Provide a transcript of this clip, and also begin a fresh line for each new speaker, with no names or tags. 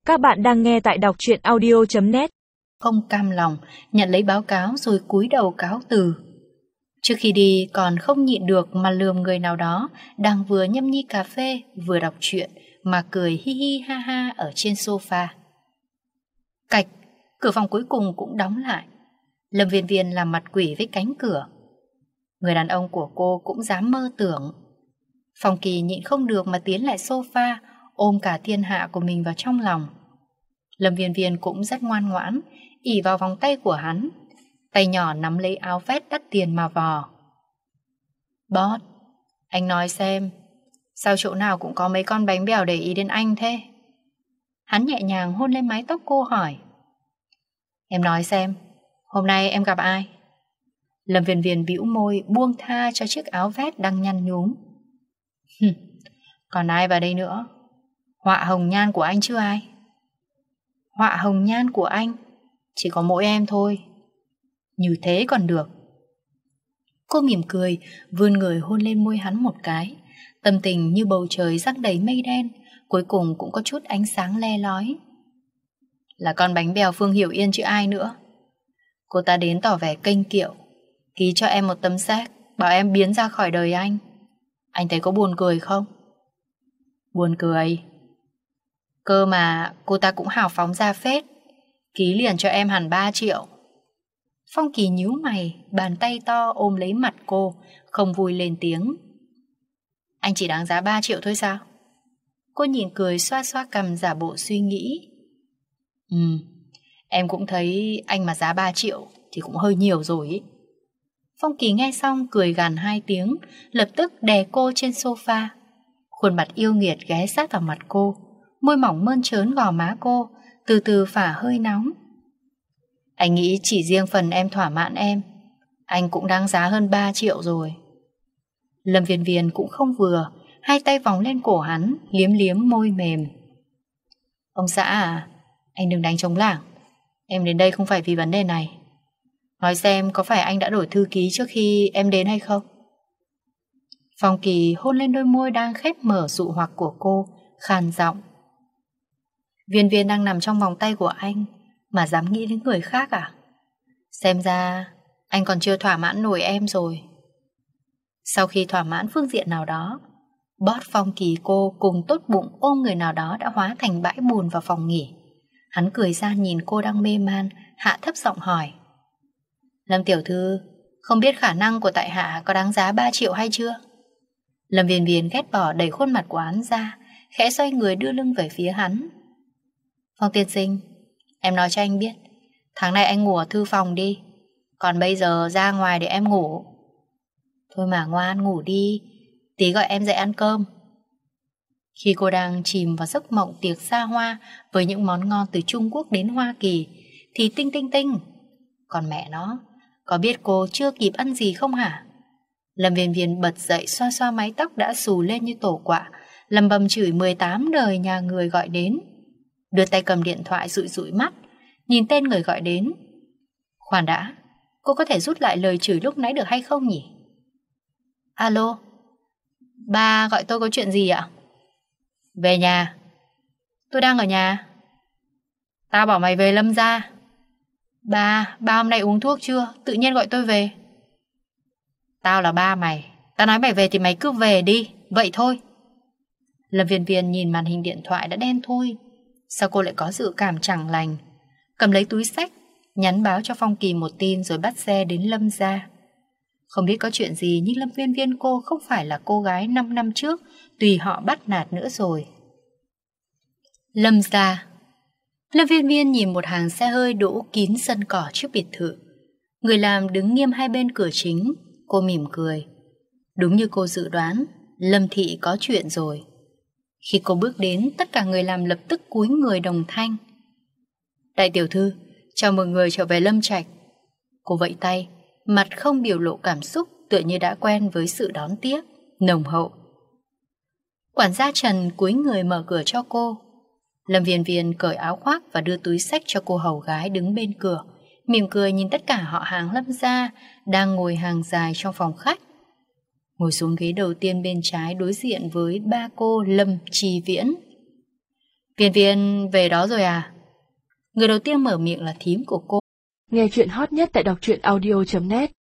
Các bạn đang nghe tại đọc truyện audio.net.
Không cam lòng nhận lấy báo cáo rồi cúi đầu cáo từ. Trước khi đi còn không nhịn được mà lườm người nào đó đang vừa nhâm nhi cà phê vừa đọc truyện mà cười hi hi ha ha ở trên sofa. Cạch, cửa phòng cuối cùng cũng đóng lại. Lâm Viên Viên làm mặt quỷ với cánh cửa. Người đàn ông của cô cũng dám mơ tưởng. Phong Kỳ nhịn không được mà tiến lại sofa, ôm cả thiên hạ của mình vào trong lòng. Lâm Viên Viên cũng rất ngoan ngoãn, ỉ vào vòng tay của hắn, tay nhỏ nắm lấy áo vest đắt tiền mà vò. Boss, anh nói xem, sao chỗ nào cũng có mấy con bánh bèo để ý đến anh thế? Hắn nhẹ nhàng hôn lên mái tóc cô hỏi. Em nói xem, hôm nay em gặp ai? Lâm Viên Viên bĩu môi buông tha cho chiếc áo vest đang nhăn nhúm. Còn ai vào đây nữa? Họa hồng nhan của anh chứ ai? Họa hồng nhan của anh chỉ có mỗi em thôi. Như thế còn được. Cô mỉm cười, vươn người hôn lên môi hắn một cái. Tâm tình như bầu trời rắc đầy mây đen, cuối cùng cũng có chút ánh sáng le lói. Là con bánh bèo Phương Hiểu Yên chứ ai nữa. Cô ta đến tỏ vẻ kênh kiệu, ký cho em một tấm séc, bảo em biến ra khỏi đời anh. Anh thấy có buồn cười không? Buồn cười. Cơ mà cô ta cũng hào phóng ra phết, ký liền cho em hẳn 3 triệu. Phong Kỳ nhíu mày, bàn tay to ôm lấy mặt cô, không vui lên tiếng. Anh chỉ đáng giá 3 triệu thôi sao? Cô nhìn cười xoa xoa cằm giả bộ suy nghĩ. Em cũng thấy anh mà giá 3 triệu thì cũng hơi nhiều rồi ý. Phong Kỳ nghe xong cười gằn 2 tiếng, lập tức đè cô trên sofa. Khuôn mặt yêu nghiệt ghé sát vào mặt cô, môi mỏng mơn trớn gò má cô, từ từ phả hơi nóng. Anh nghĩ chỉ riêng phần em thỏa mãn em, anh cũng đáng giá hơn 3 triệu rồi. Lâm Viên Viên cũng không vừa, hai tay vòng lên cổ hắn, liếm liếm môi mềm. Ông xã à, anh đừng đánh trống lảng. Em đến đây không phải vì vấn đề này. Nói xem có phải anh đã đổi thư ký trước khi em đến hay không? Phong Kỳ hôn lên đôi môi đang khép mở dụ hoặc của cô, khàn giọng. Viên Viên đang nằm trong vòng tay của anh mà dám nghĩ đến người khác à? Xem ra anh còn chưa thỏa mãn nổi em rồi. Sau khi thỏa mãn phương diện nào đó, boss Phong Kỳ cô cùng tốt bụng ôm người nào đó đã hóa thành bãi bùn vào phòng nghỉ. Hắn cười ra nhìn cô đang mê man, hạ thấp giọng hỏi. Lâm tiểu thư, không biết khả năng của tại hạ có đáng giá 3 triệu hay chưa? Lâm Viên Viên ghét bỏ đẩy khuôn mặt của hắn ra, khẽ xoay người đưa lưng về phía hắn. Phong tiên sinh, em nói cho anh biết, tháng này anh ngủ ở thư phòng đi, còn bây giờ ra ngoài để em ngủ. Thôi mà ngoan ngủ đi, tí gọi em dậy ăn cơm. Khi cô đang chìm vào giấc mộng tiệc xa hoa với những món ngon từ Trung Quốc đến Hoa Kỳ, thì tinh tinh tinh. Còn mẹ nó, có biết cô chưa kịp ăn gì không hả? Lâm Viên Viên bật dậy xoa xoa mái tóc đã xù lên như tổ quạ, lầm bầm chửi 18 đời nhà người gọi đến. Đưa tay cầm điện thoại dụi dụi mắt, nhìn tên người gọi đến. Khoan đã, cô có thể rút lại lời chửi lúc nãy được hay không nhỉ? Alo, ba gọi tôi có chuyện gì ạ? Về nhà. Tôi đang ở nhà. Tao bảo mày về Lâm gia. Ba hôm nay uống thuốc chưa? Tự nhiên gọi tôi về. Tao là ba mày, tao nói mày về thì mày cứ về đi, vậy thôi. Lâm Viên Viên nhìn màn hình điện thoại đã đen thui. Sao cô lại có dự cảm chẳng lành? Cầm lấy túi xách, nhắn báo cho Phong Kỳ một tin rồi bắt xe đến Lâm gia. Không biết có chuyện gì nhưng Lâm Viên Viên cô không phải là cô gái 5 năm trước tùy họ bắt nạt nữa rồi. Lâm gia. Lâm Viên Viên nhìn một hàng xe hơi đỗ kín sân cỏ trước biệt thự. Người làm đứng nghiêm hai bên cửa chính. Cô mỉm cười. Đúng như cô dự đoán, Lâm thị có chuyện rồi. Khi cô bước đến, tất cả người làm lập tức cúi người đồng thanh. Đại tiểu thư, chào mừng người trở về Lâm Trạch. Cô vẫy tay, mặt không biểu lộ cảm xúc, tựa như đã quen với sự đón tiếp nồng hậu. Quản gia Trần cúi người mở cửa cho cô. Lâm Viên Viên cởi áo khoác và đưa túi xách cho cô hầu gái đứng bên cửa, mỉm cười nhìn tất cả họ hàng Lâm gia đang ngồi hàng dài trong phòng khách. Ngồi xuống ghế đầu tiên bên trái đối diện với ba cô Lâm Tri Viễn. Viên Viên về đó rồi à? Người đầu tiên mở miệng là thím của cô.
Nghe chuyện hot nhất tại đọc truyện audio.net